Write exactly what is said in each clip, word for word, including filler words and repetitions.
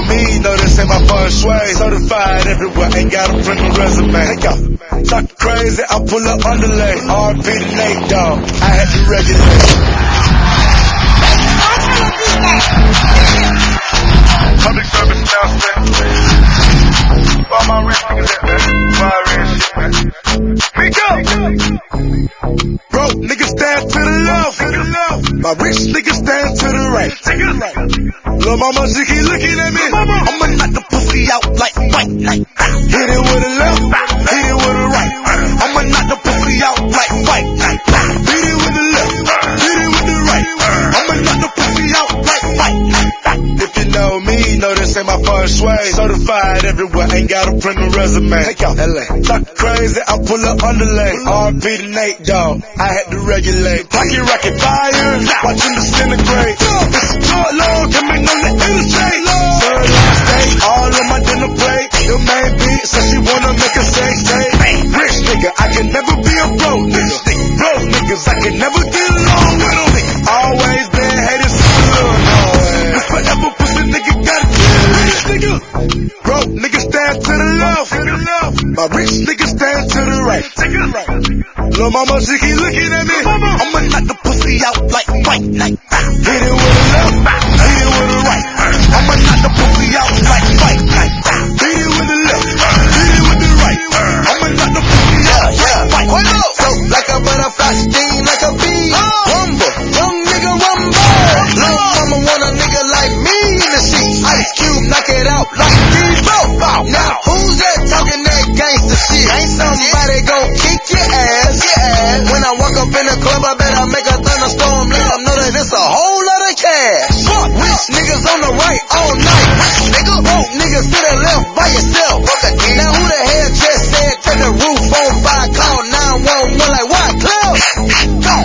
me, know this ain't my feng shui. Certified everywhere, ain't gotta print a resume. Hey, yo, talk crazy, I pull up underlay. R P to Nate, dog, I had to regulate. Public service announcement. All my rich niggas at that. Fire and shit, man. Miko! Broke niggas stand to the left. My rich niggas stand to the right. Lil' mama, she keep looking at me. I'ma knock the pussy out like white. Hit it with a left, hit it with a right. I'ma knock the pussy out like white. Hit it with the left, hit it with the right. I'ma knock the pussy out like white. If you know me, know this ain't my feng shui. Certified everywhere, ain't gotta print a resume. Take out L A. Talk crazy, I pull up underlay. R P to Nate, dog, I had to regulate. Pocket rocket fire, watching disintegrate. It's a short long, coming on the interstate. Third line state, all on my dinner plate. The main beat, so she wanna make a say, say. Rich nigga, I can never be a broke nigga. Broke niggas, I can never get along with them. Always been hated since a little always. Forever pussy nigga gotta kill rich nigga. Broke niggas stand to the left. My rich niggas stand to the right. Lil' mama, she keep looking at me. I'ma knock the pussy out like white. Hit it with a left, hit it with a right. I'ma knock the pussy out like white. Hit it with the left, hit it with the right. I'ma knock the pussy out like white. So like a butterfly, sting like a bee. Rumble, young nigga rumble. Lil' mama want a nigga like me in the sheets. Ice Cube, knock it out like Debo. Now who's that talking that gangsta shit? Ain't somebody gon' kick your ass? Yeah. When I walk up in the club, I better make a thunderstorm. Let them know that it's a whole lot of cash. Fuck, rich niggas on the right all night. Nigga, broke niggas to the left by yourself. Now who the hell just said turn the roof on fire? Call nine one one like what? Club? Go.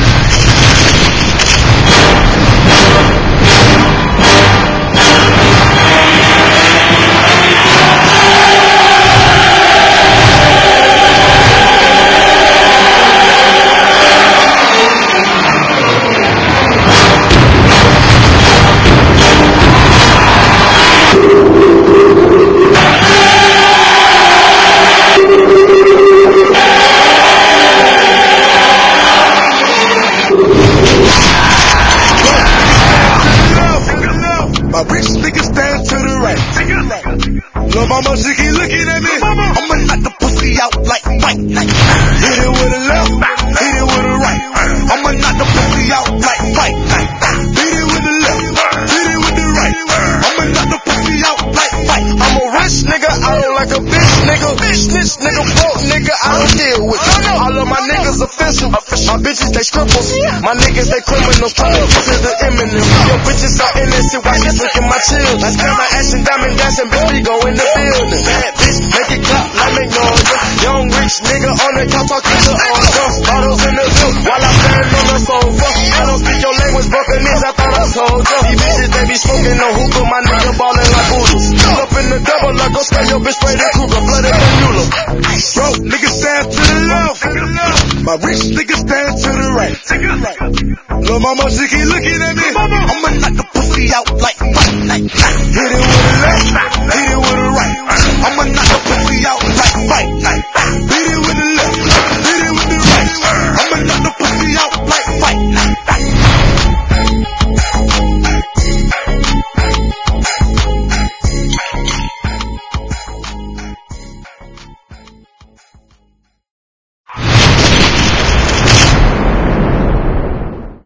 My rich niggas stand to the right. Lil' mama, she keep looking at me. I'ma knock the pussy out like white. Hit it with a left, hit it with a right. I'ma knock the pussy out like white. Hit it with the left, hit it with the right. I'ma knock the pussy out like white. I'm a rich nigga, I don't like a bitch nigga. Snitch nigga, broke nigga, I don't deal with. All of my niggas official. My bitches, they scribbles. My niggas, they criminals. Trying to get to the imminent. Your bitches are innocent while she's licking my chills. I spend my action diamond dancing, bitch.